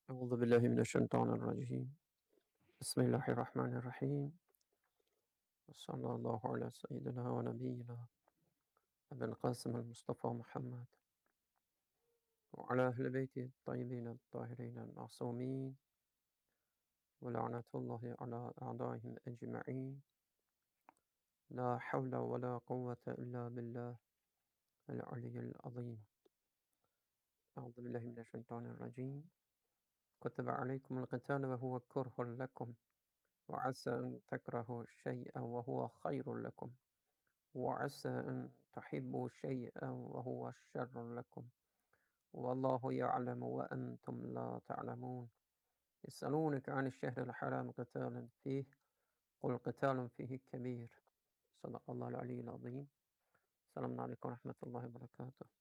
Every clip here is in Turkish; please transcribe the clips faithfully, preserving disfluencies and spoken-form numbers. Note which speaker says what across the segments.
Speaker 1: أعوذ بالله من الشيطان الرجيم بسم الله الرحمن الرحيم وصلى الله على سيدنا ونبينا أبي القاسم المصطفى محمد وعلى أهل بيته الطيبين الطاهرين المعصومين ولعنة الله على أعدائهم أجمعين لا حول ولا قوة إلا بالله العلي العظيم أعوذ بالله من الشيطان الرجيم كتب عليكم القتال وهو كره لكم وعسى أن تكرهوا شيئا وهو خير لكم وعسى أن تحبوا شيئا وهو شر لكم والله يعلم وأنتم لا تعلمون يسألونك عن الشهر الحرام قتال فيه قل قتال فيه كبير صدق الله العلي العظيم. Selamun Aleyküm ve Rahmetullahi ve Berekatuhu.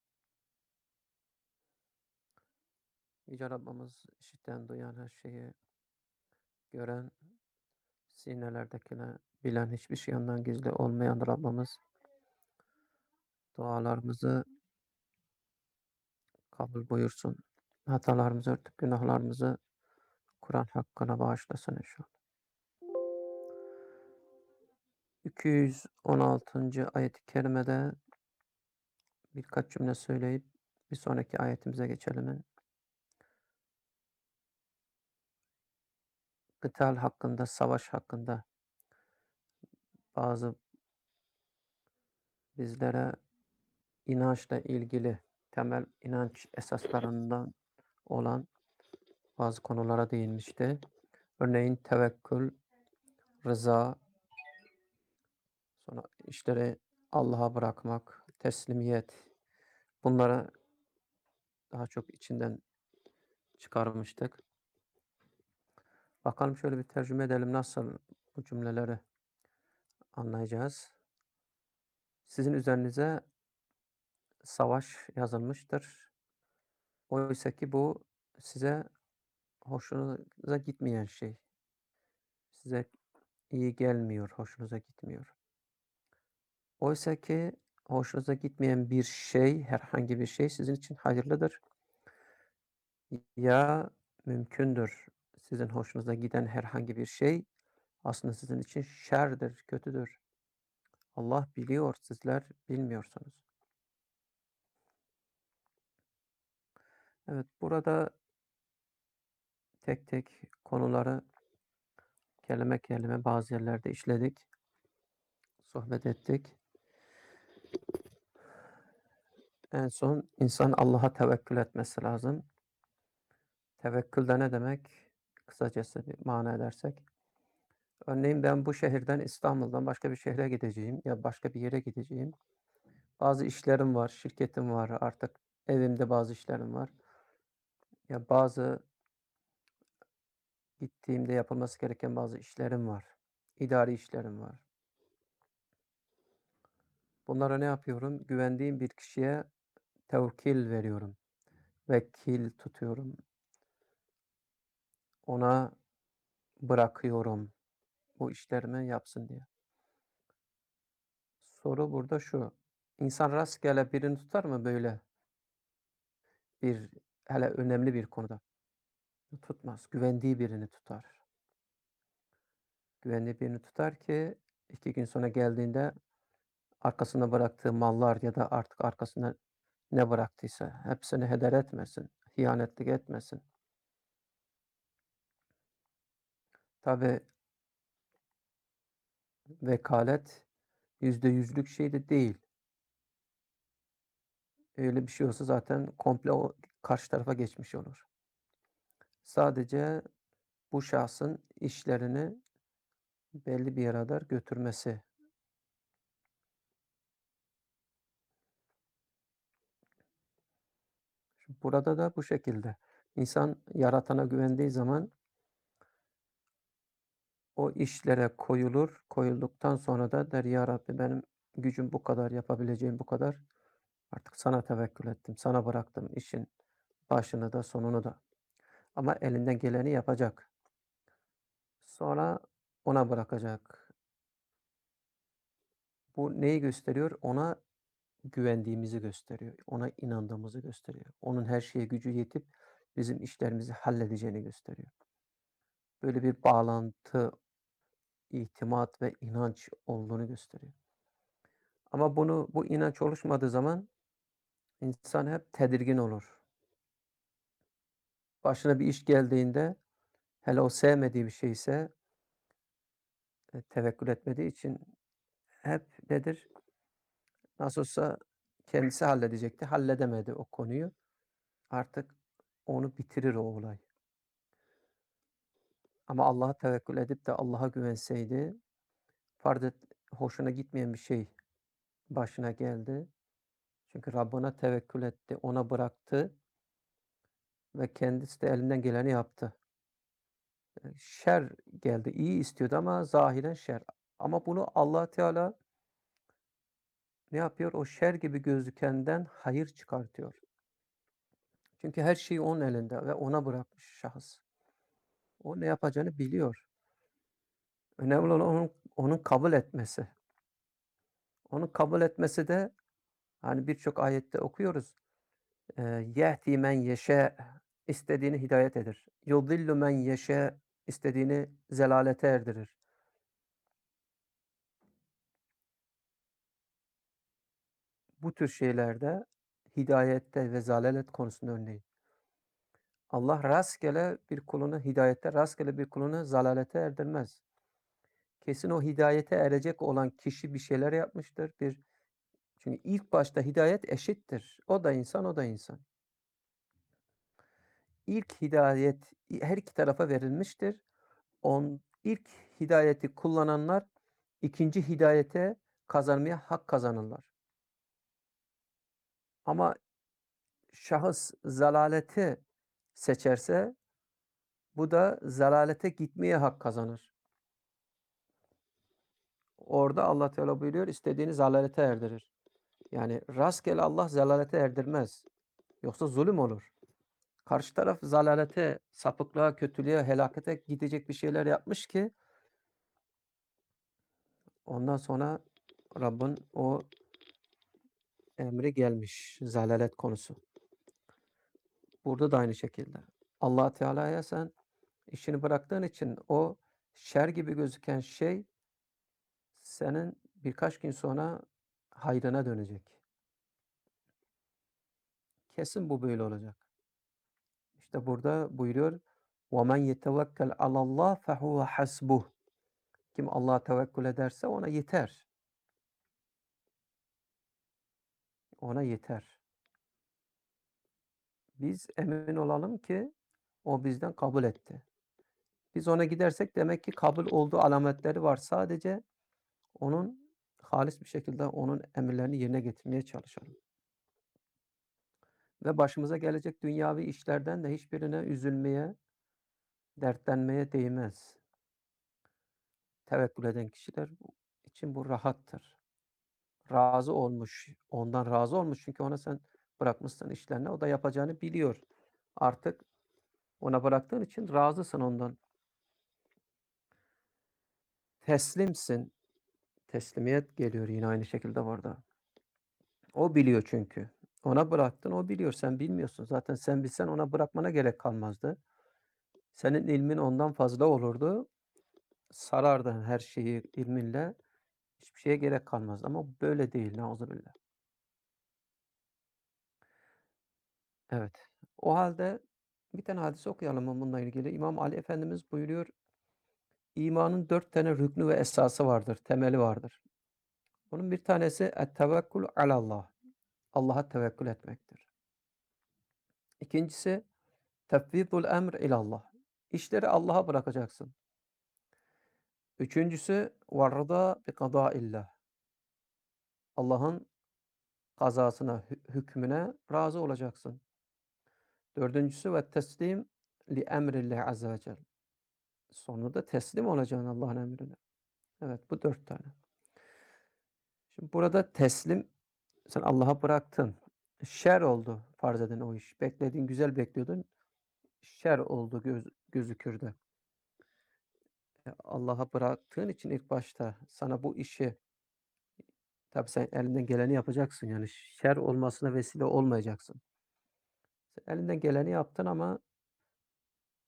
Speaker 1: Yüce Rabbimiz işiten, duyan, her şeyi gören, sinelerdekine bilen, hiçbir şey ondan gizli olmayan Rabbimiz dualarımızı kabul buyursun. Hatalarımızı örtüp günahlarımızı Kur'an hakkına bağışlasın inşallah. iki yüz on altıncı ayet-i kerimede birkaç cümle söyleyip bir sonraki ayetimize geçelim. Kıtal hakkında, savaş hakkında bazı bizlere inançla ilgili temel inanç esaslarından olan bazı konulara değinmişti. Örneğin tevekkül, rıza, sonra işleri Allah'a bırakmak, teslimiyet, bunları daha çok içinden çıkarmıştık. Bakalım şöyle bir tercüme edelim, nasıl bu cümleleri anlayacağız. Sizin üzerinize savaş yazılmıştır. Oysa ki bu size hoşunuza gitmeyen şey. Size iyi gelmiyor, hoşunuza gitmiyor. Oysa ki hoşunuza gitmeyen bir şey, herhangi bir şey sizin için hayırlıdır. Ya mümkündür sizin hoşunuza giden herhangi bir şey aslında sizin için şerdir, kötüdür. Allah biliyor, sizler bilmiyorsunuz. Evet, burada tek tek konuları kelime kelime bazı yerlerde işledik, sohbet ettik. En son insan Allah'a tevekkül etmesi lazım. Tevekkül de ne demek? Kısacası bir mana edersek. Örneğin ben bu şehirden, İstanbul'dan başka bir şehre gideceğim ya başka bir yere gideceğim. Bazı işlerim var, şirketim var, artık evimde bazı işlerim var. Ya bazı gittiğimde yapılması gereken bazı işlerim var. İdari işlerim var. Bunlara ne yapıyorum? Güvendiğim bir kişiye tevkil veriyorum. Vekil tutuyorum. Ona bırakıyorum bu işlerimi yapsın diye. Soru burada şu. İnsan rastgele birini tutar mı böyle? Bir, hele önemli bir konuda. Tutmaz. Güvendiği birini tutar. Güvendiği birini tutar ki iki gün sonra geldiğinde arkasında bıraktığı mallar ya da artık arkasında ne bıraktıysa hepsini heder etmesin, hiyanetlik etmesin. Tabi vekalet yüzde yüzlük şey de değil. Öyle bir şey olsa zaten komple o karşı tarafa geçmiş olur. Sadece bu şahsın işlerini belli bir yere kadar götürmesi. Burada da bu şekilde. İnsan yaratana güvendiği zaman o işlere koyulur. Koyulduktan sonra da der ya Rabbi benim gücüm bu kadar, yapabileceğim bu kadar. Artık sana tevekkül ettim, sana bıraktım işin başını da sonunu da. Ama elinden geleni yapacak. Sonra ona bırakacak. Bu neyi gösteriyor? Ona güvendiğimizi gösteriyor. Ona inandığımızı gösteriyor. Onun her şeye gücü yetip bizim işlerimizi halledeceğini gösteriyor. Böyle bir bağlantı, itimat ve inanç olduğunu gösteriyor. Ama bunu bu inanç oluşmadığı zaman insan hep tedirgin olur. Başına bir iş geldiğinde, hele o sevmediği bir şeyse, eee, tevekkül etmediği için hep nedir? Nasıl olsa kendisi halledecekti, halledemedi o konuyu. Artık onu bitirir o olay. Ama Allah'a tevekkül edip de Allah'a güvenseydi, farz et hoşuna gitmeyen bir şey başına geldi. Çünkü Rabbına tevekkül etti, ona bıraktı ve kendisi de elinden geleni yaptı. Eee, şer geldi, iyi istiyordu ama zahiren şer. Ama bunu Allah Teala ne yapıyor? O şer gibi gözükenden hayır çıkartıyor. Çünkü her şey onun elinde ve ona bırakmış şahıs. O ne yapacağını biliyor. Önemli olan onun onun kabul etmesi. Onun kabul etmesi de, hani, birçok ayette okuyoruz. Eee, "Yehdi men yeşâ" istediğini hidayet eder. "Yudillu men yeşâ" istediğini zelalete erdirir. Bu tür şeylerde hidayette ve zalalet konusunda örneğin. Allah rastgele bir kulunu hidayete, rastgele bir kulunu zalalete erdirmez. Kesin o hidayete erecek olan kişi bir şeyler yapmıştır. Bir çünkü ilk başta hidayet eşittir. O da insan, o da insan. İlk hidayet her iki tarafa verilmiştir. On ilk hidayeti kullananlar ikinci hidayete kazanmaya hak kazanırlar. Ama şahıs zalaleti seçerse bu da zalalete gitmeye hak kazanır. Orada Allah Teala buyuruyor, istediğini zalalete erdirir. Yani rastgele Allah zalalete erdirmez. Yoksa zulüm olur. Karşı taraf zalalete, sapıklığa, kötülüğe, helakete gidecek bir şeyler yapmış ki ondan sonra Rabbin o emri gelmiş, zalalet konusu. Burada da aynı şekilde. Allah Teala'ya sen işini bıraktığın için o şer gibi gözüken şey senin birkaç gün sonra hayrına dönecek. Kesin bu böyle olacak. İşte burada buyuruyor وَمَنْ يَتَوَكَّلْ عَلَى اللّٰهِ فَهُوَ حَسْبُهُ Kim Allah'a tevekkül ederse ona yeter. Ona yeter. Biz emin olalım ki o bizden kabul etti. Biz ona gidersek demek ki kabul olduğu alametleri var. Sadece onun halis bir şekilde onun emirlerini yerine getirmeye çalışalım. Ve başımıza gelecek dünyavi işlerden de hiçbirine üzülmeye, dertlenmeye değmez. Tevekkül eden kişiler için bu rahattır. Razı olmuş, ondan razı olmuş çünkü ona sen bırakmışsın işlerini, o da yapacağını biliyor. Artık ona bıraktığın için razısın ondan. Teslimsin. Teslimiyet geliyor yine aynı şekilde burada. O biliyor çünkü. Ona bıraktın, o biliyor. Sen bilmiyorsun. Zaten sen bilsen ona bırakmana gerek kalmazdı. Senin ilmin ondan fazla olurdu. Sarardın her şeyi ilminle. Hiçbir şeye gerek kalmazdı ama böyle değil. Nauzubillah. Evet. O halde bir tane hadis okuyalım bununla ilgili. İmam Ali Efendimiz buyuruyor, imanın dört tane rüknü ve esası vardır, temeli vardır. Bunun bir tanesi et-tevekkül alallah. Allah'a tevekkül etmektir. İkincisi tefvidul emr ilallah. İşleri Allah'a bırakacaksın. Üçüncüsü ve-rıda bi kadaillah. Allah'ın kazasına, hükmüne razı olacaksın. Dördüncüsü ve teslim li emrillah azze ve celle. Sonunda teslim olacaksın Allah'ın emrine. Evet, bu dört tane. Şimdi burada teslim, sen Allah'a bıraktın. Şer oldu farz edin o iş. Beklediğin, güzel bekliyordun. Şer oldu göz, gözükür de. E, Allah'a bıraktığın için ilk başta sana bu işi tabii sen elinden geleni yapacaksın. Yani şer olmasına vesile olmayacaksın. Sen elinden geleni yaptın ama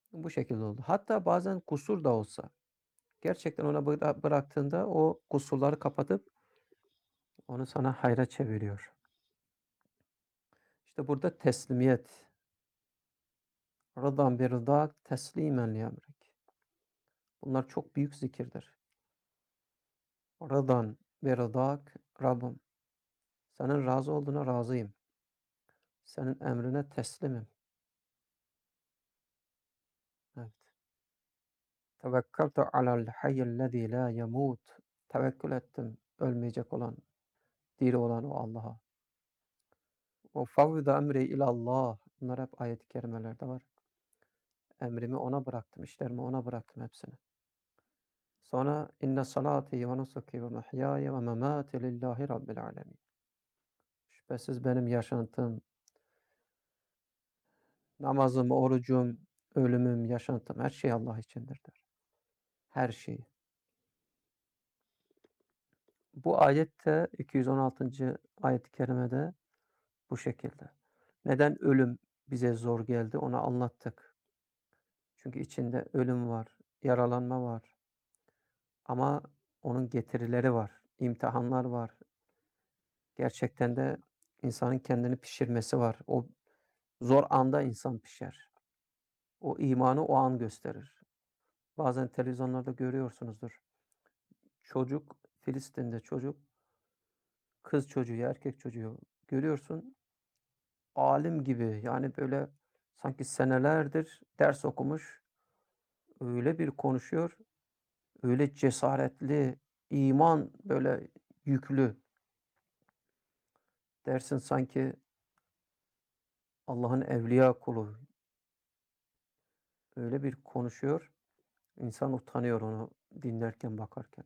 Speaker 1: Bu şekilde oldu. Hatta bazen kusur da olsa gerçekten ona bıra bıraktığında o kusurları kapatıp onu sana hayra çeviriyor. İşte burada teslimiyet. Rıdan bir rıdak teslimen li emrik. Bunlar çok büyük zikirdir. Rıdan bir rıdak Rabbim. Senin razı olduğuna razıyım. Senin emrine teslimim. Evet. Tevekkeltu alel hayyellezî la yemut. Tevekkül ettim ölmeyecek olan, diri olan o Allah'a. O favvida emri ilallah. Bunlar hep ayet-i kerimelerde var. Emrimi ona bıraktım, işlerimi ona bıraktım hepsini. Sonra inne salati ve nusuki ve mahyaya ve memati lillahi rabbil alemin. Şüphesiz benim yaşantım, namazım, orucum, ölümüm, yaşantım her şey Allah içindir der. Her şey. Bu ayette iki yüz on altıncı ayet-i kerimede bu şekilde. Neden ölüm bize zor geldi onu anlattık. Çünkü içinde ölüm var, yaralanma var. Ama onun getirileri var, imtihanlar var. Gerçekten de insanın kendini pişirmesi var. O zor anda insan pişer. O imanı o an gösterir. Bazen televizyonlarda görüyorsunuzdur. Çocuk, Filistin'de çocuk, kız çocuğu, erkek çocuğu görüyorsun. Alim gibi yani böyle sanki senelerdir ders okumuş. Öyle bir konuşuyor, öyle cesaretli, iman böyle yüklü. Dersin sanki Allah'ın evliya kulu. Öyle bir konuşuyor, insan utanıyor onu dinlerken, bakarken.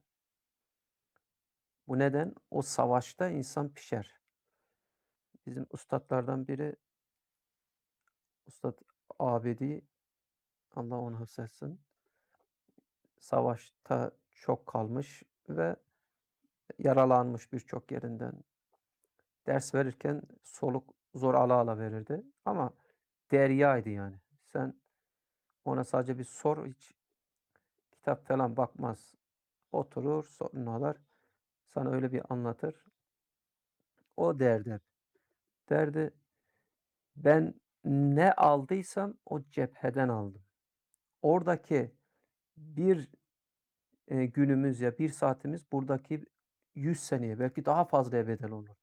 Speaker 1: Bu neden? O savaşta insan pişer. Bizim üstatlardan biri, Üstad Abedi, Allah onu hafzetsin, savaşta çok kalmış ve yaralanmış birçok yerinden. Ders verirken soluk zor ala ala verirdi ama deryaydı yani. Sen ona sadece bir sor, hiç kitap falan bakmaz. Oturur, sonralar sana öyle bir anlatır. O derdi hep. Derdi, ben ne aldıysam o cepheden aldım. Oradaki bir e, günümüz ya bir saatimiz buradaki yüz seneye belki daha fazlaya bedel olurdu.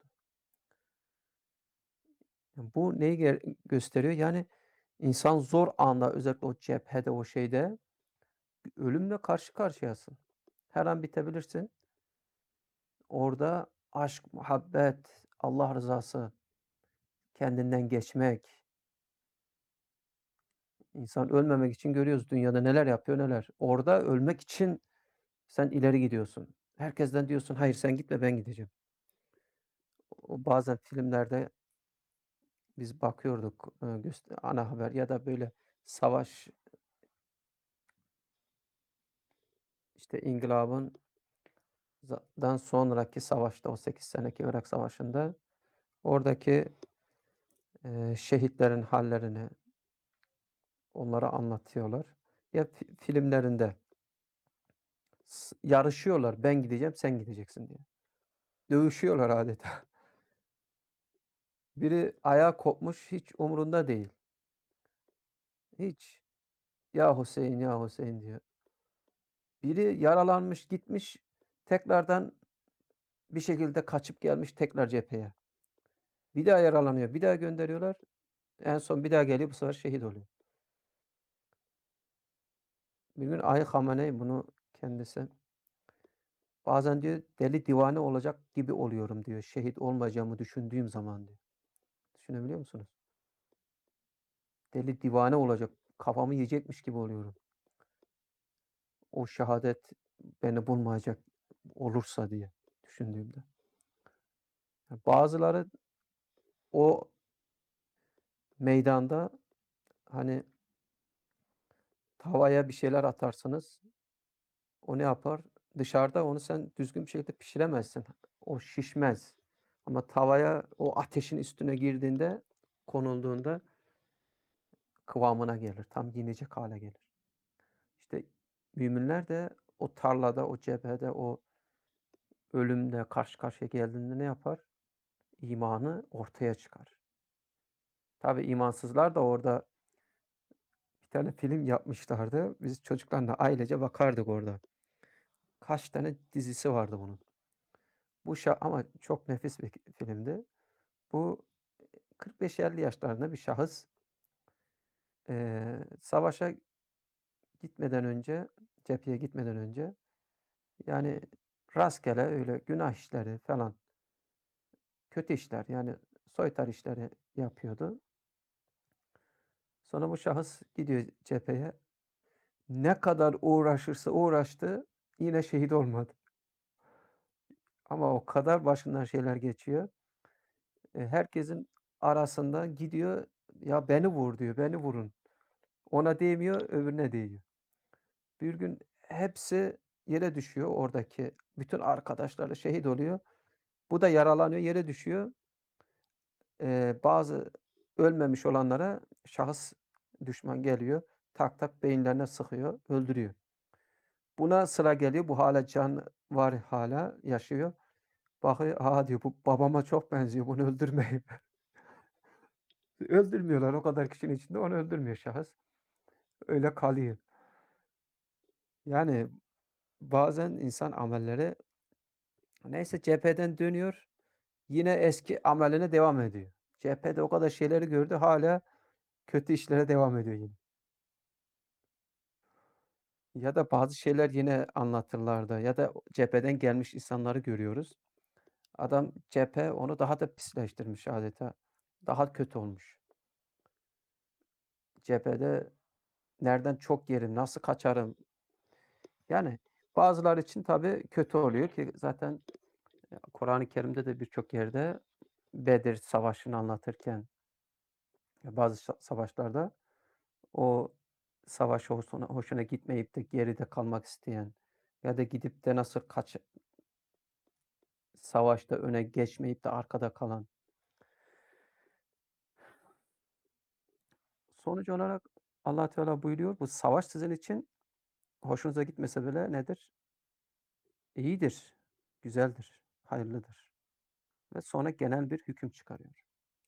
Speaker 1: Bu neyi ge gösteriyor? Yani insan zor anda özellikle o cephede, o şeyde ölümle karşı karşıyasın. Her an bitebilirsin. Orada aşk, muhabbet, Allah rızası, kendinden geçmek. İnsan ölmemek için görüyoruz dünyada neler yapıyor neler. Orada ölmek için sen ileri gidiyorsun. Herkesten diyorsun hayır sen gitme ben gideceğim. O bazen filmlerde biz bakıyorduk, eee, göste ana haber ya da böyle savaş, işte inkılabın za dan sonraki savaşta, o sekiz seneki Irak Savaşı'nda oradaki, eee, şehitlerin hallerini, onları anlatıyorlar. Ya fi filmlerinde s yarışıyorlar, ben gideceğim, sen gideceksin diye. Dövüşüyorlar adeta. Biri ayağı kopmuş, hiç umurunda değil. Hiç. "Ya Hüseyin, ya Hüseyin" diyor. Biri yaralanmış, gitmiş, tekrardan bir şekilde kaçıp gelmiş tekrar cepheye. Bir daha yaralanıyor, bir daha gönderiyorlar. En son bir daha geliyor, bu sefer şehit oluyor. Bir gün Ayı Khamenei bunu kendisi bazen diyor deli divane olacak gibi oluyorum diyor. Şehit olmayacağımı düşündüğüm zaman diyor. Düşünebiliyor musunuz? Deli divane olacak, kafamı yiyecekmiş gibi oluyorum. O şehadet beni bulmayacak olursa diye düşündüğümde. Bazıları o meydanda hani tavaya bir şeyler atarsınız, o ne yapar? Dışarıda onu sen düzgün bir şekilde pişiremezsin. O şişmez. Ama tavaya o ateşin üstüne girdiğinde, konulduğunda kıvamına gelir. Tam yiyecek hale gelir. İşte müminler de o tarlada, o cephede, o ölümle karşı karşıya geldiğinde ne yapar? İmanı ortaya çıkar. Tabii imansızlar da orada bir tane film yapmışlardı. Biz çocuklarla ailece bakardık orada. Kaç tane dizisi vardı bunun. Bu şa ama çok nefis bir filmdi. Bu kırk beş elli yaşlarında bir şahıs eee, savaşa gitmeden önce, cepheye gitmeden önce yani rastgele öyle günah işleri falan, kötü işler yani soytar işleri yapıyordu. Sonra bu şahıs gidiyor cepheye. Ne kadar uğraşırsa uğraştı yine şehit olmadı. Ama o kadar başından şeyler geçiyor. E, herkesin arasında gidiyor, ya beni vur diyor, beni vurun. Ona değmiyor, öbürüne değiyor. Bir gün hepsi yere düşüyor oradaki. Bütün arkadaşları şehit oluyor. Bu da yaralanıyor, yere düşüyor. Eee, bazı ölmemiş olanlara şahıs düşman geliyor. Tak tak beyinlerine sıkıyor, öldürüyor. Buna sıra geliyor. Bu hala can var, hala yaşıyor. Bakıyor, "A!" diyor, "Bu babama çok benziyor, bunu öldürmeyin." Öldürmüyorlar. O kadar kişinin içinde onu öldürmüyor şahıs. Öyle kalıyor. Yani bazen insan amelleri neyse cepheden dönüyor, yine eski ameline devam ediyor. Cephede o kadar şeyleri gördü, hala kötü işlere devam ediyor yine. Ya da bazı şeyler yine anlatırlardı ya da cepheden gelmiş insanları görüyoruz. Adam cephe onu daha da pisleştirmiş adeta. Daha kötü olmuş. Cephede nereden çok yerim, nasıl kaçarım? Yani bazıları için tabii kötü oluyor ki zaten Kur'an-ı Kerim'de de birçok yerde Bedir Savaşı'nı anlatırken bazı sa savaşlarda o savaş hoşuna hoşuna gitmeyip de geride kalmak isteyen ya da gidip de nasıl kaç savaşta öne geçmeyip de arkada kalan. Sonuç olarak Allah Teala buyuruyor, bu savaş sizin için hoşunuza gitmese bile nedir? İyidir, güzeldir, hayırlıdır ve sonra genel bir hüküm çıkarıyor.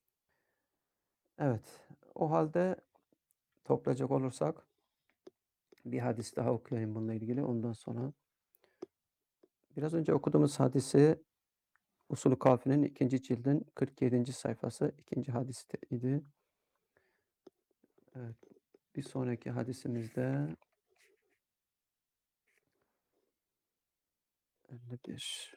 Speaker 1: Evet, o halde toplayacak olursak bir hadis daha okuyayım bununla ilgili. Ondan sonra biraz önce okuduğumuz hadisi Usul-ü Kafi'nin ikinci cildin kırk yedinci sayfası ikinci hadis idi. Evet, bir sonraki hadisimizde elli bir.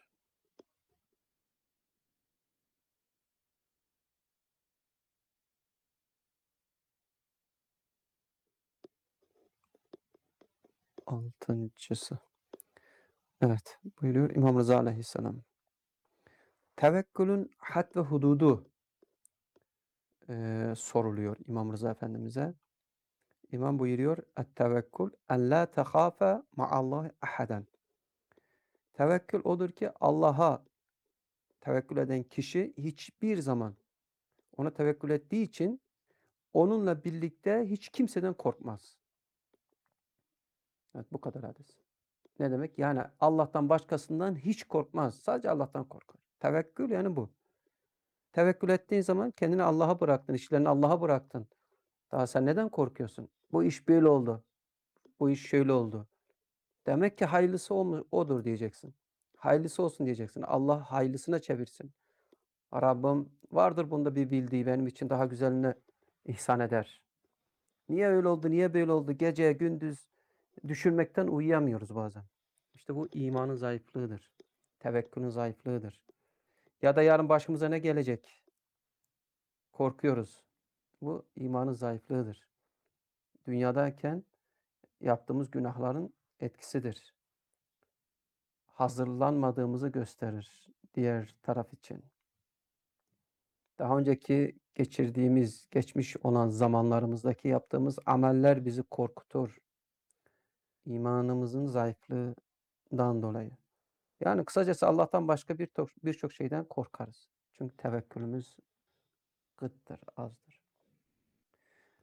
Speaker 1: altıncısı. Evet, buyuruyor İmam Rıza Aleyhisselam. Tevekkülün had ve hududu eee, soruluyor İmam Rıza Efendimiz'e. İmam buyuruyor, "Et-tevekkül en la tehâfe ma'allahi ahaden." Tevekkül odur ki Allah'a tevekkül eden kişi hiçbir zaman ona tevekkül ettiği için onunla birlikte hiç kimseden korkmaz. Evet, bu kadar hadis. Ne demek? Yani Allah'tan başkasından hiç korkmaz. Sadece Allah'tan korkar. Tevekkül yani bu. Tevekkül ettiğin zaman kendini Allah'a bıraktın, işlerini Allah'a bıraktın. Daha sen neden korkuyorsun? Bu iş böyle oldu. Bu iş şöyle oldu. Demek ki hayırlısı o mu- odur diyeceksin. Hayırlısı olsun diyeceksin. Allah hayırlısına çevirsin. Rabbim vardır bunda bir bildiği, benim için daha güzelini ihsan eder. Niye öyle oldu, niye böyle oldu? Gece, gündüz düşünmekten uyuyamıyoruz bazen. İşte bu imanın zayıflığıdır. Tevekkülün zayıflığıdır. Ya da yarın başımıza ne gelecek? Korkuyoruz. Bu imanın zayıflığıdır. Dünyadayken yaptığımız günahların etkisidir. Hazırlanmadığımızı gösterir diğer taraf için. Daha önceki geçirdiğimiz, geçmiş olan zamanlarımızdaki yaptığımız ameller bizi korkutur. İmanımızın zayıflığından dolayı. Yani kısacası Allah'tan başka bir birçok şeyden korkarız. Çünkü tevekkülümüz gıttır, azdır.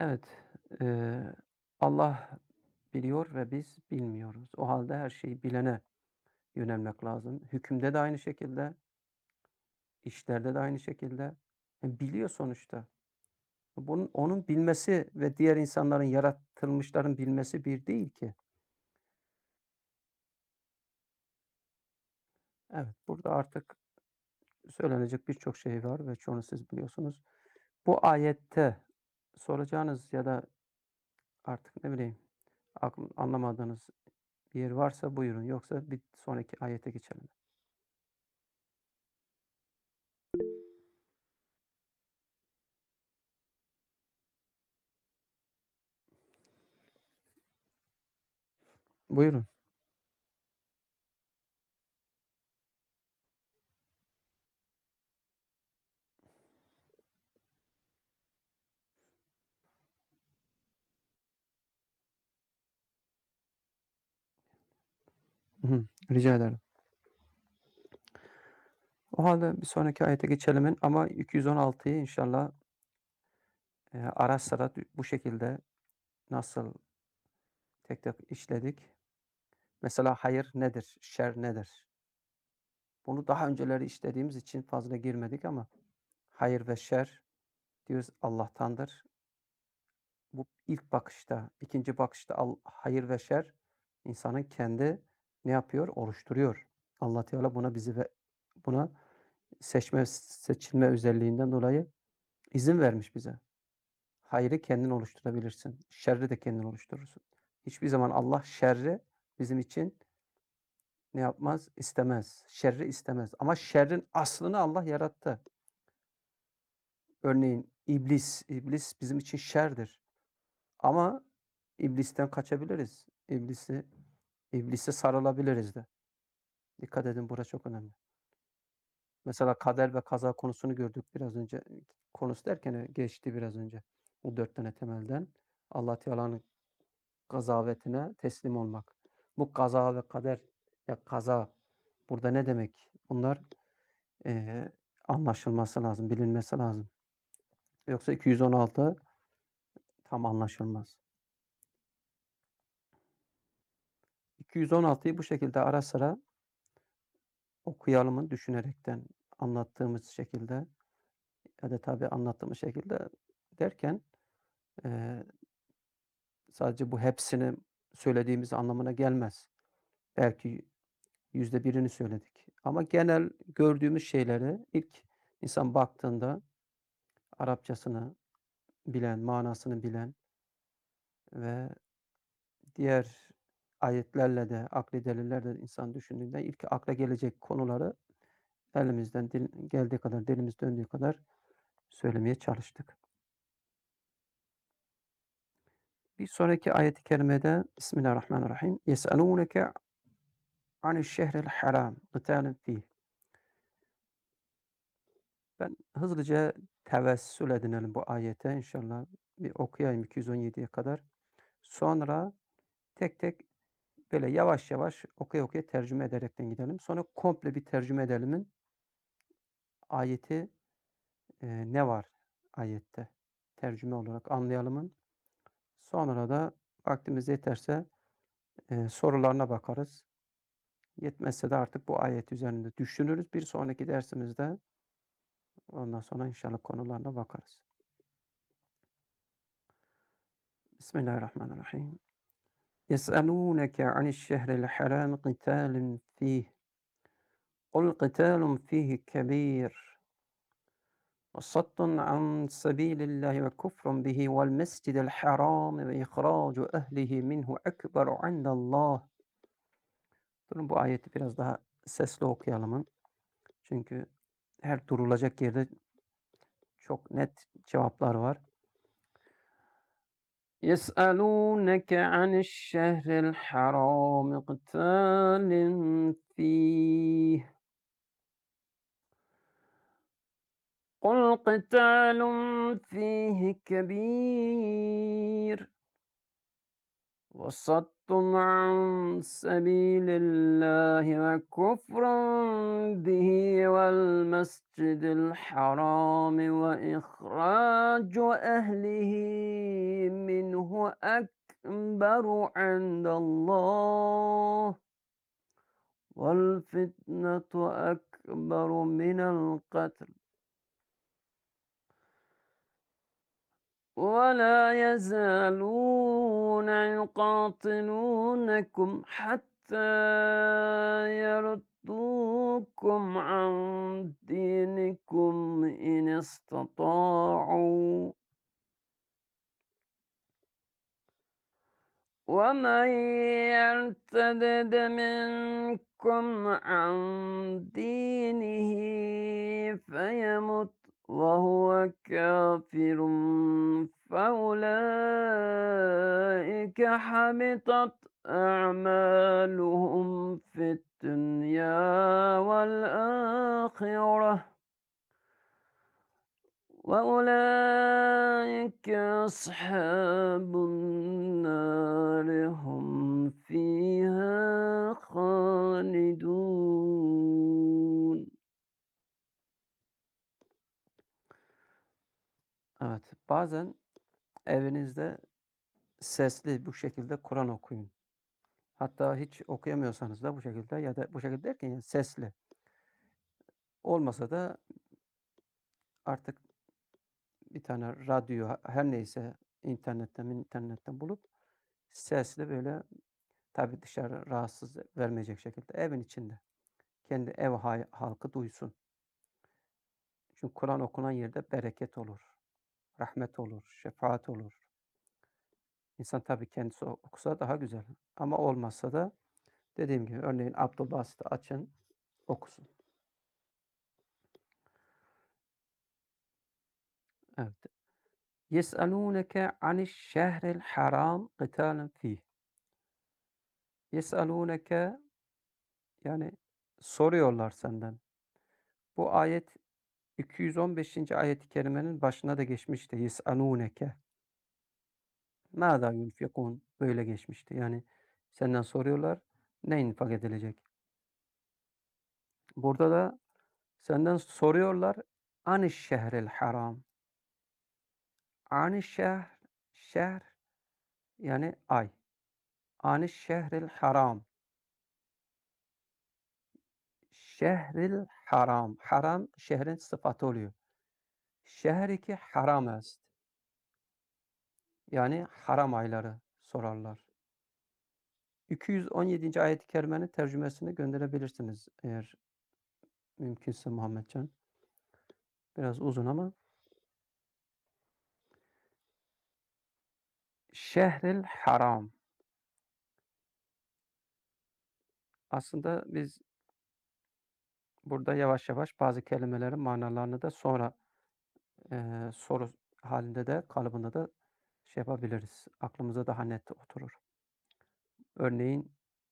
Speaker 1: Evet, eee, Allah biliyor ve biz bilmiyoruz. O halde her şeyi bilene yönelmek lazım. Hükümde de aynı şekilde, işlerde de aynı şekilde. E, biliyor sonuçta. Bunun onun bilmesi ve diğer insanların, yaratılmışların bilmesi bir değil ki. Evet, burada artık söylenecek birçok şey var ve çoğunu siz biliyorsunuz. Bu ayette soracağınız ya da artık ne bileyim aklın anlamadığınız bir yer varsa buyurun. Yoksa bir sonraki ayete geçelim. Buyurun. Hı hı. Rica ederim. O halde bir sonraki ayete geçelim ama iki yüz on altıyı inşallah, eee, ara sıra bu şekilde nasıl tek tek işledik. Mesela hayır nedir? Şer nedir? Bunu daha önceleri işlediğimiz için fazla girmedik ama hayır ve şer diyoruz Allah'tandır. Bu ilk bakışta, ikinci bakışta al hayır ve şer insanın kendi ne yapıyor? Oluşturuyor. Allah Teala buna bizi ve buna seçme seçilme özelliğinden dolayı izin vermiş bize. Hayrı kendin oluşturabilirsin. Şerri de kendin oluşturursun. Hiçbir zaman Allah şerri bizim için ne yapmaz? İstemez. Şerri istemez. Ama şerrin aslını Allah yarattı. Örneğin iblis, iblis bizim için şerdir. Ama iblisten kaçabiliriz. İblisi iblise sarılabiliriz de. Dikkat edin, burası çok önemli. Mesela kader ve kaza konusunu gördük biraz önce. Konusu derken e, geçti biraz önce. Bu dört tane temelden Allah Teala'nın gazavetine teslim olmak. Bu kaza ve kader ya kaza burada ne demek? Bunlar eee, anlaşılması lazım, bilinmesi lazım. Yoksa iki yüz on altı tam anlaşılmaz. iki yüz on altıyı bu şekilde ara sıra okuyalımın düşünerekten anlattığımız şekilde ya da tabii anlattığımız şekilde derken eee, sadece bu hepsini söylediğimiz anlamına gelmez. Belki yüzde birini söyledik. Ama genel gördüğümüz şeyleri ilk insan baktığında Arapçasını bilen, manasını bilen ve diğer ayetlerle de, akli delillerle de insan düşündüğünde ilk akla gelecek konuları elimizden dil geldiği kadar, dilimiz döndüğü kadar söylemeye çalıştık. Bir sonraki ayet-i kerimede Bismillahirrahmanirrahim. Yes'elûneke anişşehril haram kıtâlin fîh. Ben hızlıca tevessül edinelim bu ayete inşallah. Bir okuyayım iki yüz on yediye kadar. Sonra tek tek böyle yavaş yavaş okuya okuya tercüme ederekten gidelim. Sonra komple bir tercüme edelimin ayeti, eee, ne var ayette? Tercüme olarak anlayalımın. Sonra da vaktimiz yeterse, eee, sorularına bakarız. Yetmezse de artık bu ayet üzerinde düşünürüz. Bir sonraki dersimizde ondan sonra inşallah konularına bakarız. Bismillahirrahmanirrahim. يسألونك عن الشهر الحرام قتال فيه قل قتال فيه كبير وصد عن سبيل الله وكفر به والمسجد الحرام وإخراج أهله منه أكبر عند الله. Durun bu ayeti biraz daha sesli okuyalım. Çünkü her durulacak yerde çok net cevaplar var. يسألونك عن الشهر الحرام قتال فيه قل قتال فيه كبير وصد عن سبيل الله وكفر به والمسجد الحرام وإخراج أهله أكبر عند الله والفتنة أكبر من القتل ولا يزالون يقاتلونكم حتى يردوكم عن دينكم إن استطاعوا ومن يرتد منكم عن دينه فيمت وهو كافر فأولئك حبطت أعمالهم في الدنيا والآخرة وأولئك أصحاب النار هم فيها خالدون. Evet, bazen evinizde sesli bu şekilde Kur'an okuyun. Hatta hiç okuyamıyorsanız da bu şekilde ya da bu şekilde derken yani sesli. Olmasa da artık bir tane radyo her neyse internetten internetten bulup sesli böyle tabii dışarı rahatsız vermeyecek şekilde evin içinde. Kendi ev hay halkı duysun. Çünkü Kur'an okunan yerde bereket olur, rahmet olur, şefaat olur. İnsan tabii kendisi okusa daha güzel ama olmazsa da dediğim gibi örneğin Abdülbasit'i açın, okusun. Evet. Yes'alûneke anişşehril haram qitâlen fîh. Yes'alûneke yani soruyorlar senden. Bu ayet iki yüz on beşinci ayet-i kerimenin başına da geçmişti. Yes'alûneke. Mâzâ yunfikûn böyle geçmişti. Yani senden soruyorlar ne infak edilecek? Burada da senden soruyorlar aniş şehril haram. Aniş şehr, şehr yani ay. Aniş şehril haram. Şehril haram. Haram şehrin sıfatı oluyor. Şehri ki haram est. Yani haram ayları sorarlar. iki yüz on yedinci ayet-i kerimenin tercümesini gönderebilirsiniz eğer mümkünse Muhammedcan. Biraz uzun ama şehril haram. Aslında biz burada yavaş yavaş bazı kelimelerin manalarını da sonra eee, soru halinde de kalıbında da şey yapabiliriz. Aklımıza daha net oturur. Örneğin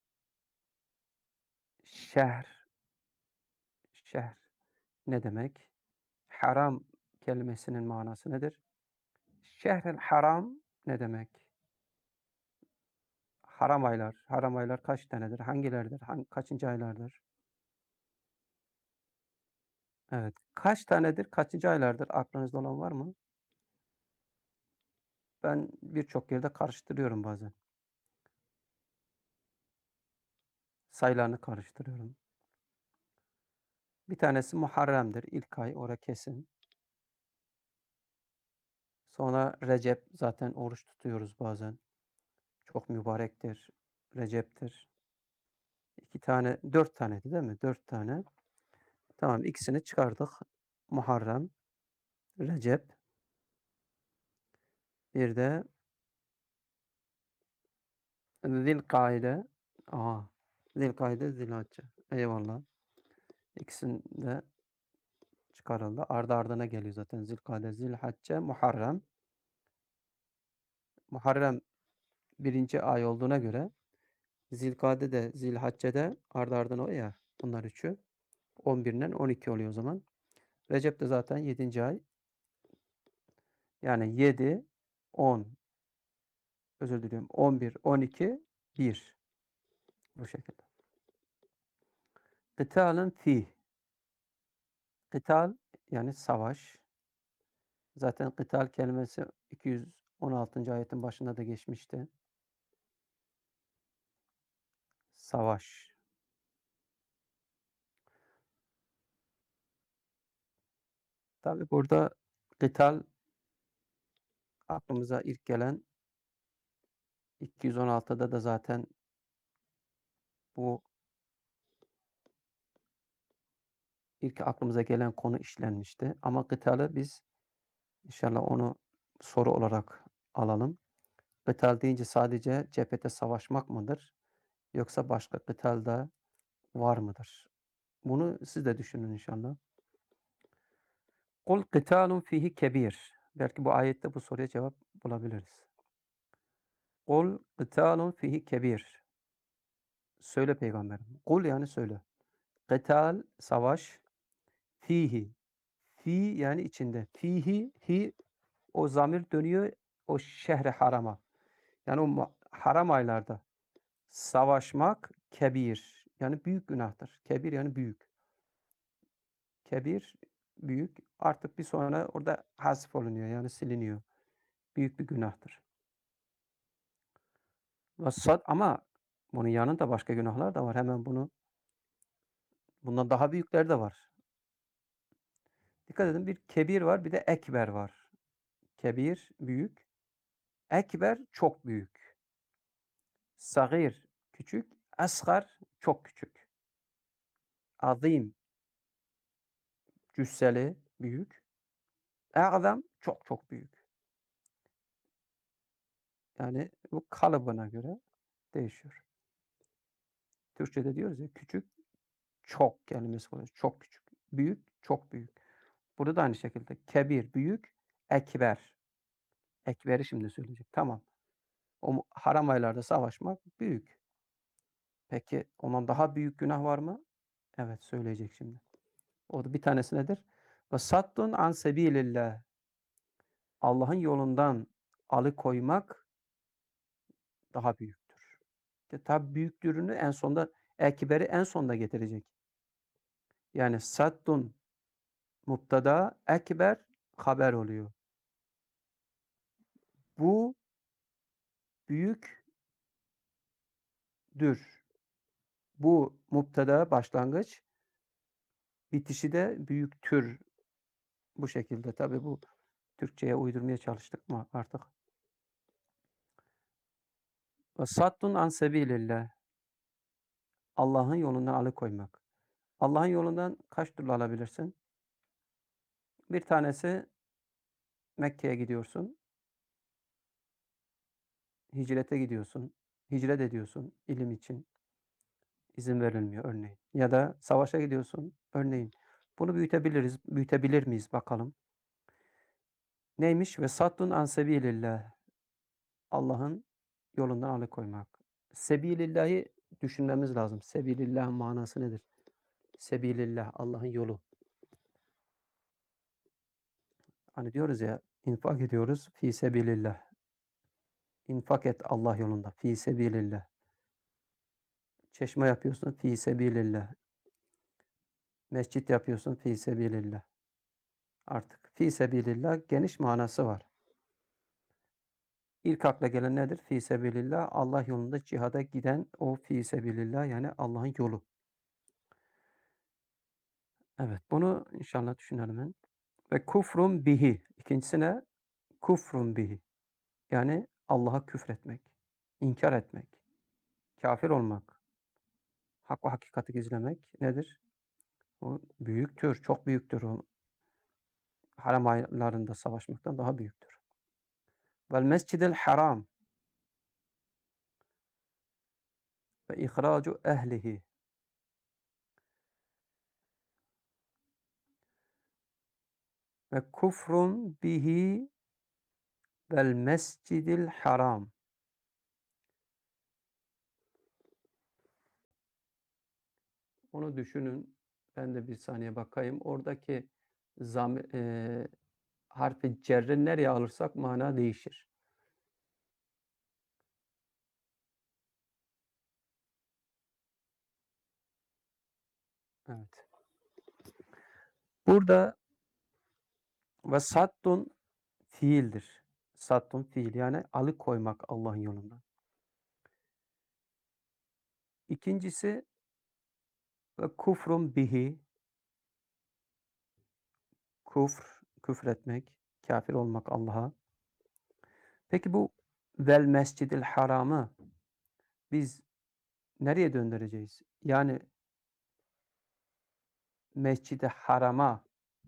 Speaker 1: şehr, şehr ne demek? Haram kelimesinin manası nedir? Şehril haram ne demek? Haram aylar. Haram aylar kaç tanedir? Hangileridir? Hangi, kaçıncı aylardır? Evet. Kaç tanedir? Kaçıncı aylardır? Aklınızda olan var mı? Ben birçok yerde karıştırıyorum bazen. Sayılarını karıştırıyorum. Bir tanesi Muharrem'dir. İlk ay, ora kesin. Sonra Recep, zaten oruç tutuyoruz bazen. Çok mübarektir. Recep'tir. İki tane, dört taneydi değil mi? Dört tane. Tamam, ikisini çıkardık. Muharrem, Recep, bir de Zilkade. Aa, Zilkade, Zilhicce. Eyvallah. İkisini de çıkarıldı. Ardı ardına geliyor zaten. Zilkade, Zilhicce, Muharrem. Muharrem birinci ay olduğuna göre Zilkade de Zilhicce de ardı ardına o ya. Bunlar üçü. on birden on iki oluyor o zaman. Recep de zaten yedinci ay. Yani yedi, on, özür diliyorum. on bir, on iki, bir. Bu şekilde. Kıtalın fih. Kıtal yani savaş. Zaten kıtal kelimesi iki yüz on altıncı ayetin başında da geçmişti. Savaş. Tabi burada kıtal aklımıza ilk gelen iki yüz on altıda da zaten bu ilk aklımıza gelen konu işlenmişti. Ama kıtalı biz inşallah onu soru olarak alalım. Kıtal deyince sadece cephede savaşmak mıdır? Yoksa başka kıtal da var mıdır? Bunu siz de düşünün inşallah. Kul kıtalun fihi kebir. Belki bu ayette bu soruya cevap bulabiliriz. Kul kıtalun fihi kebir. Söyle peygamberim. Kul yani söyle. Kıtal savaş. Fihi. Fi yani içinde. Fihi hi o zamir dönüyor o şehre harama. Yani o haram aylarda savaşmak kebir. Yani büyük günahtır. Kebir yani büyük. Kebir büyük. Artık bir sonra orada hasf olunuyor yani siliniyor. Büyük bir günahtır. Vasat ama bunun yanında başka günahlar da var. Hemen bunu bundan daha büyükler de var. Dikkat edin bir kebir var bir de ekber var. Kebir büyük. Ekber çok büyük. Sagir küçük. Asgar çok küçük. Azim cüsseli büyük. E'zam çok çok büyük. Yani bu kalıbına göre değişiyor. Türkçe'de diyoruz ya küçük çok kelimesi kullanıyoruz. Çok küçük. Büyük çok büyük. Burada da aynı şekilde kebir büyük, ekber. Ekber'i şimdi söyleyecek. Tamam. O haram aylarda savaşmak büyük. Peki ondan daha büyük günah var mı? Evet söyleyecek şimdi. O da bir tanesi nedir? Ve saddun an sebilillah. Allah'ın yolundan alıkoymak daha büyüktür. İşte tabi büyüklüğünü en sonda ekberi en sonda getirecek. Yani saddun mubtada, ekber haber oluyor. Bu büyüktür. Bu mubtada başlangıç, bitişi de büyüktür. Bu şekilde tabi bu Türkçe'ye uydurmaya çalıştık mı artık? Ve saddun an sebilillah. Allah'ın yolundan alıkoymak. Allah'ın yolundan kaç türlü alabilirsin? Bir tanesi Mekke'ye gidiyorsun. Hicrete gidiyorsun. Hicret ediyorsun ilim için. İzin verilmiyor örneğin. Ya da savaşa gidiyorsun örneğin. Bunu büyütebiliriz. Büyütebilir miyiz bakalım. Neymiş? Ve saddun an sebilillah. Allah'ın yolundan alıkoymak. Sebilillah'ı düşünmemiz lazım. Sebilillah'ın manası nedir? Sebilillah, Allah'ın yolu. Hani diyoruz ya, infak ediyoruz. Fi sebilillah. İnfak et Allah yolunda. Fi sebilillah. Çeşme yapıyorsun. Fi sebilillah. Mescit yapıyorsun. Fi sebilillah. Artık fi sebilillah geniş manası var. İlk akla gelen nedir? Fi sebilillah. Allah yolunda cihada giden o fi sebilillah yani Allah'ın yolu. Evet bunu inşallah düşünelim. Ben. Ve kufrun bihi. İkincisi ne? Kufrun bihi. Yani Allah'a küfretmek, inkar etmek, kafir olmak, hak ve hakikati gizlemek nedir? O büyüktür, çok büyüktür. O haram aylarında savaşmaktan daha büyüktür. Vel mescidel haram ve ihracu ehlihi. Ve kufrun bihi vel mescidil haram. Onu düşünün. Ben de bir saniye bakayım. Oradaki zam, e, harfi cerri nereye alırsak mana değişir. Evet. Burada ve saddun fiildir. Saddun fiil yani alıkoymak Allah'ın yolundan. İkincisi ve kufrun bihi, kufr, küfretmek, kafir olmak Allah'a. Peki bu vel mescidil haramı biz nereye döndüreceğiz? Yani Mescid-i Haram'a,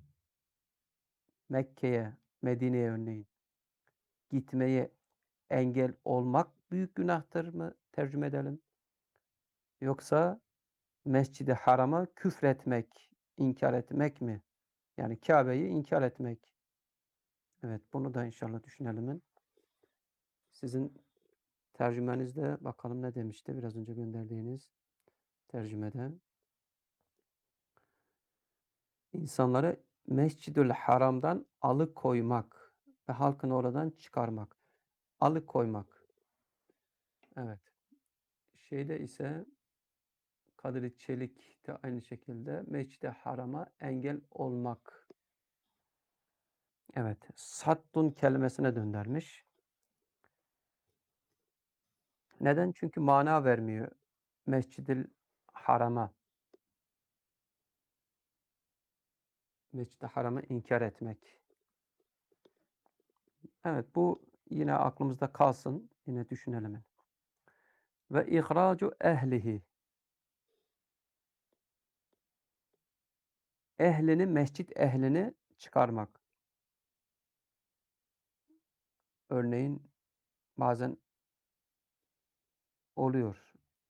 Speaker 1: Mekke'ye, Medine'ye örneğin gitmeye engel olmak büyük günahtır mı tercüme edelim? Yoksa Mescid-i Haram'a küfretmek, inkar etmek mi? Yani Kabe'yi inkar etmek. Evet, bunu da inşallah düşünelim. Sizin tercümenizde bakalım ne demişti biraz önce gönderdiğiniz tercümede. İnsanları Mescid-ül Haram'dan alıkoymak ve halkını oradan çıkarmak. Alıkoymak. Evet. Şeyde ise Kadri Çelik de aynı şekilde Mescid-i Haram'a engel olmak. Evet. Saddun kelimesine döndürmüş. Neden? Çünkü mana vermiyor. Mescid-i Haram'a. Mescid-i Haram'ı inkar etmek. Evet, bu yine aklımızda kalsın. Yine düşünelim. Ve ihracu ehlihi. Ehlini, mescit ehlini çıkarmak. Örneğin bazen oluyor.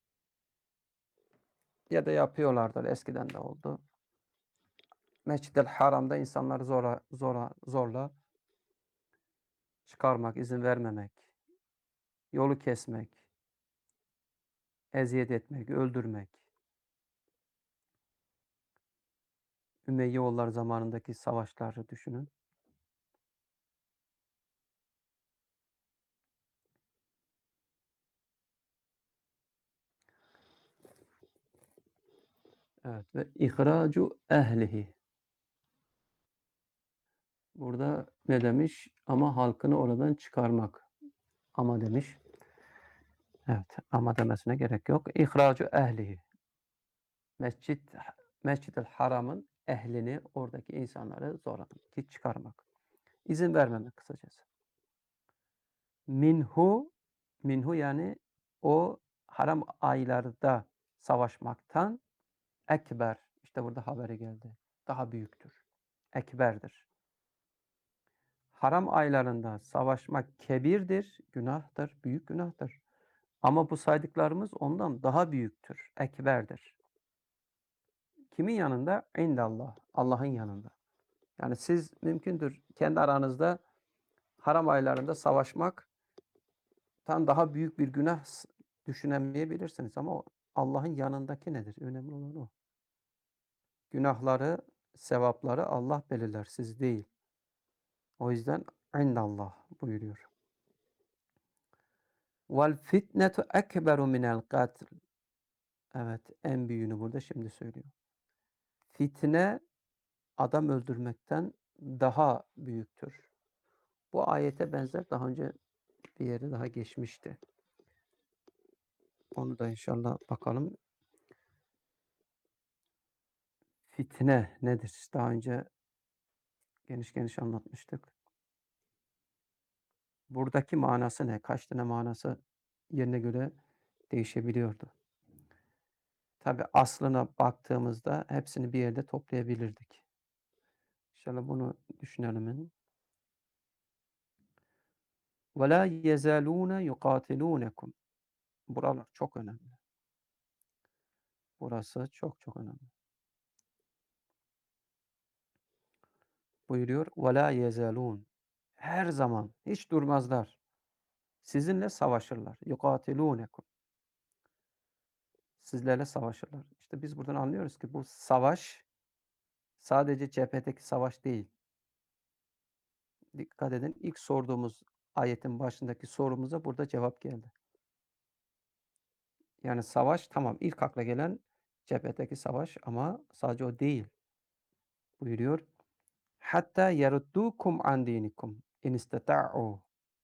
Speaker 1: Ya da yapıyorlardır. Eskiden de oldu. Mescid-i Haram'da insanları zora, zora, zorla çıkarmak, izin vermemek, yolu kesmek, eziyet etmek, öldürmek. Ümeyyeoğulları zamanındaki savaşları düşünün. Evet ve ihracu ehlihi. Burada ne demiş? Ama halkını oradan çıkarmak. Ama demiş. Evet, ama demesine gerek yok. İhracu ehlihi. Mescid Mescid-i Haram'ın ehlini, oradaki insanları zoraki çıkarmak. İzin vermemek kısacası. Minhu, minhu yani o haram aylarda savaşmaktan ekber. İşte burada haberi geldi. Daha büyüktür. Ekberdir. Haram aylarında savaşmak kebirdir, günahtır, büyük günahtır. Ama bu saydıklarımız ondan daha büyüktür, ekberdir. Kimin yanında? İndallah, Allah'ın yanında. Yani siz mümkündür kendi aranızda haram aylarında savaşmak tam daha büyük bir günah düşünemeyebilirsiniz ama Allah'ın yanındaki nedir? Önemli olan o. Günahları, sevapları Allah belirler, siz değil. O yüzden indallah buyuruyor. Vel fitnetu ekberu minel katl. Evet, en büyüğünü burada şimdi söylüyor. Fitne adam öldürmekten daha büyüktür. Bu ayete benzer daha önce bir yere daha geçmişti. Onu da inşallah bakalım. Fitne nedir? Daha önce geniş geniş anlatmıştık. Buradaki manası ne? Kaç tane manası yerine göre değişebiliyordu. Tabi aslına baktığımızda hepsini bir yerde toplayabilirdik. İnşallah bunu düşünelim. وَلَا يَزَالُونَ يُقَاتِلُونَكُمْ. Buralar çok önemli. Burası çok çok önemli. Buyuruyor. وَلَا يَزَالُونَ. Her zaman hiç durmazlar. Sizinle savaşırlar. يُقَاتِلُونَكُمْ. Sizlerle savaşırlar. İşte biz buradan anlıyoruz ki bu savaş sadece cephedeki savaş değil. Dikkat edin. İlk sorduğumuz ayetin başındaki sorumuza burada cevap geldi. Yani savaş tamam ilk akla gelen cephedeki savaş ama sadece o değil. Buyuruyor. Hatta yeruddukum an dinikum in istata'u.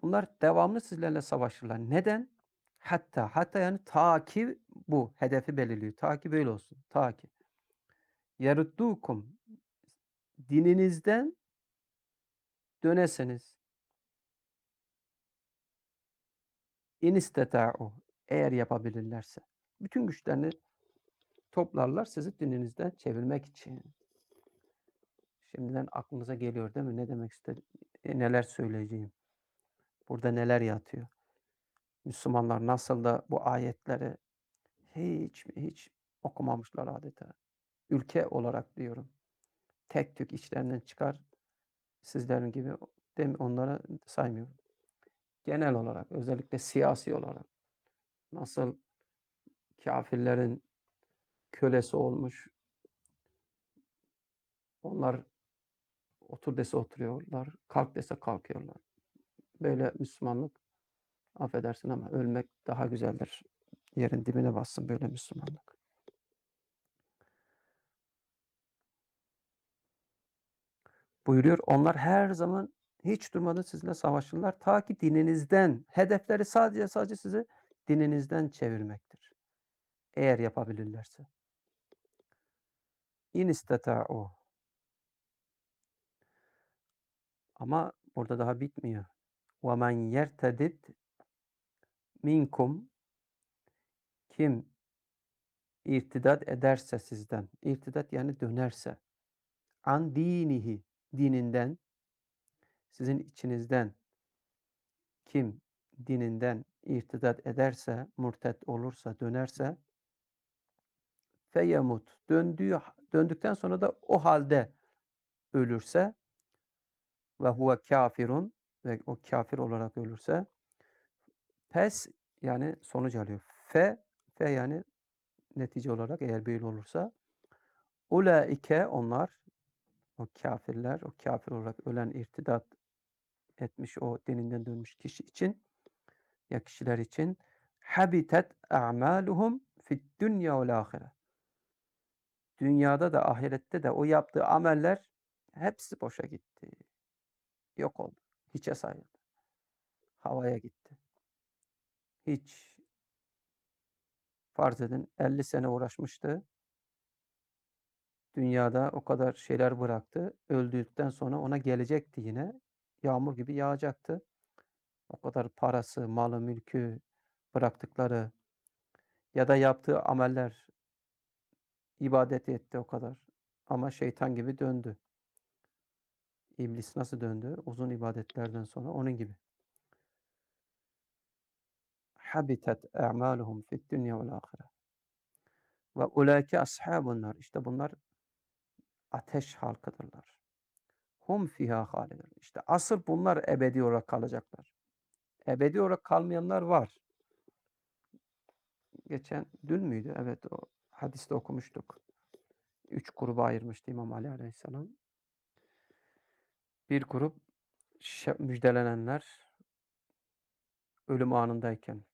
Speaker 1: Bunlar devamlı sizlerle savaşırlar. Neden? Hatta, hatta yani ta ki bu hedefi belirliyor. Ta ki böyle olsun. Ta ki. Yeruddukum dininizden döneseniz. İn isteta'u eğer yapabilirlerse. Bütün güçlerini toplarlar sizi dininizden çevirmek için. Şimdiden aklınıza geliyor değil mi? Ne demek istedim? E, neler söyleyeceğim? Burada neler yatıyor? Müslümanlar nasıl da bu ayetleri hiç hiç okumamışlar adeta. Ülke olarak diyorum. Tek tük içlerinden çıkar. Sizlerin gibi dem onlara saymıyorum. Genel olarak, özellikle siyasi olarak nasıl kâfirlerin kölesi olmuş, onlar otur dese oturuyorlar, kalk dese kalkıyorlar. Böyle Müslümanlık, affedersin ama ölmek daha güzeldir. Yerin dibine bassın böyle Müslümanlık. Buyuruyor, onlar her zaman hiç durmadan sizinle savaşırlar. Ta ki dininizden, hedefleri sadece sadece sizi dininizden çevirmektir. Eğer yapabilirlerse. İn isteta'u. Ama burada daha bitmiyor. وَمَنْ يَرْتَدِدْ minkum kim irtidat ederse sizden, irtidat yani dönerse, an dinihi, dininden, sizin içinizden kim dininden irtidat ederse, murtet olursa, dönerse, feyemut, döndüğü, döndükten sonra da o halde ölürse ve huve kafirun ve o kafir olarak ölürse, pes yani sonuç alıyor. Fe, fe yani netice olarak eğer böyle olursa, ulaike onlar, o kafirler, o kafir olarak ölen, irtidat etmiş, o dininden dönmüş kişi için, ya kişiler için, habitat a'maluhum fid dünya vel ahire. Dünyada da ahirette de o yaptığı ameller hepsi boşa gitti. Yok oldu. Hiçe sayıldı. Havaya gitti. Hiç, farz edin elli sene uğraşmıştı. Dünyada o kadar şeyler bıraktı. Öldükten sonra ona gelecekti yine. Yağmur gibi yağacaktı. O kadar parası, malı, mülkü bıraktıkları ya da yaptığı ameller, ibadet etti o kadar. Ama şeytan gibi döndü. İblis nasıl döndü? Uzun ibadetlerden sonra onun gibi. Habitat a'maluhum fid dünya vel ahire. Ve ulaike ashabun nar. İşte bunlar ateş halkıdırlar. Hum fiha halidun. İşte asıl bunlar ebedi olarak kalacaklar. Ebedi olarak kalmayanlar var. Geçen dün müydü? Evet, o hadiste okumuştuk. Üç gruba ayırmıştı İmam Ali Aleyhisselam. Bir grup müjdelenenler ölüm anındayken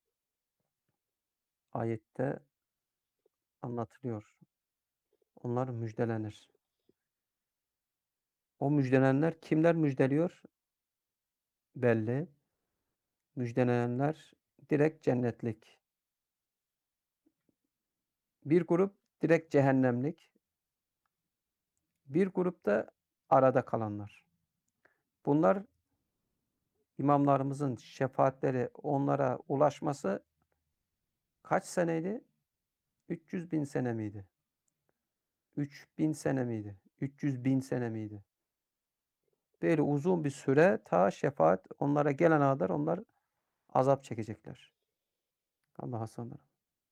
Speaker 1: ayette anlatılıyor. Onlar müjdelenir. O müjdelenenler kimler müjdeliyor? Belli. Müjdelenenler direkt cennetlik. Bir grup direkt cehennemlik. Bir grupta arada kalanlar. Bunlar imamlarımızın şefaatleri onlara ulaşması kaç seneydi? üç yüz bin sene miydi? üç bin sene miydi? üç yüz bin sene miydi? Böyle uzun bir süre ta şefaat onlara gelene kadar onlar azap çekecekler. Allah'a sığınırım.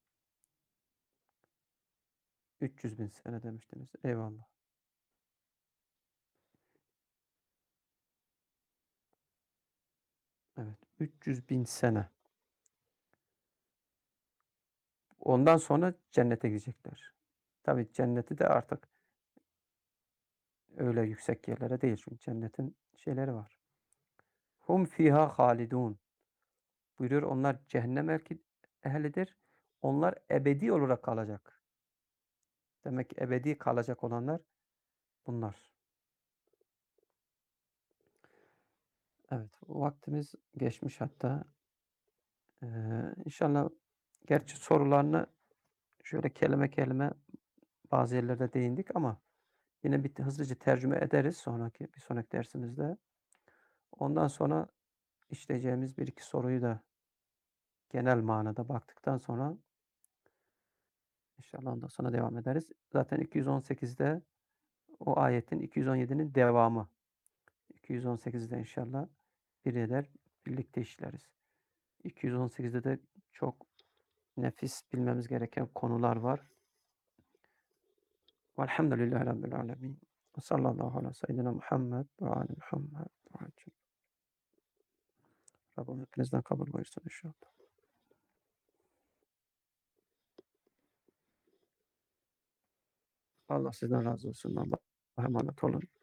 Speaker 1: üç yüz bin sene demiştiniz. Eyvallah. Evet. üç yüz bin sene. Ondan sonra cennete gidecekler. Tabii cenneti de artık öyle yüksek yerlere değil. Çünkü cennetin şeyleri var. Hum fiha halidun. Buyuruyor onlar cehennem ehlidir. Onlar ebedi olarak kalacak. Demek ki ebedi kalacak olanlar bunlar. Evet, vaktimiz geçmiş hatta. Eee, inşallah gerçi sorularını şöyle kelime kelime bazı yerlerde değindik ama yine bir hızlıca tercüme ederiz sonraki bir sonraki dersimizde. Ondan sonra işleyeceğimiz bir iki soruyu da genel manada baktıktan sonra inşallah ondan sonra devam ederiz. Zaten iki yüz on sekizde o ayetin iki yüz on yedinin devamı. iki yüz on sekizde inşallah bir eder birlikte işleriz. iki yüz on sekizde de çok nefis bilmemiz gereken konular var. Velhamdülillahi Rabbil alemin. Ve sallallahu ala seyyidina Muhammed ve ali Muhammed. Ve acil. Rabbim hepinizden kabul buyursun inşallah. Allah sizden razı olsun. Allah'a emanet olun.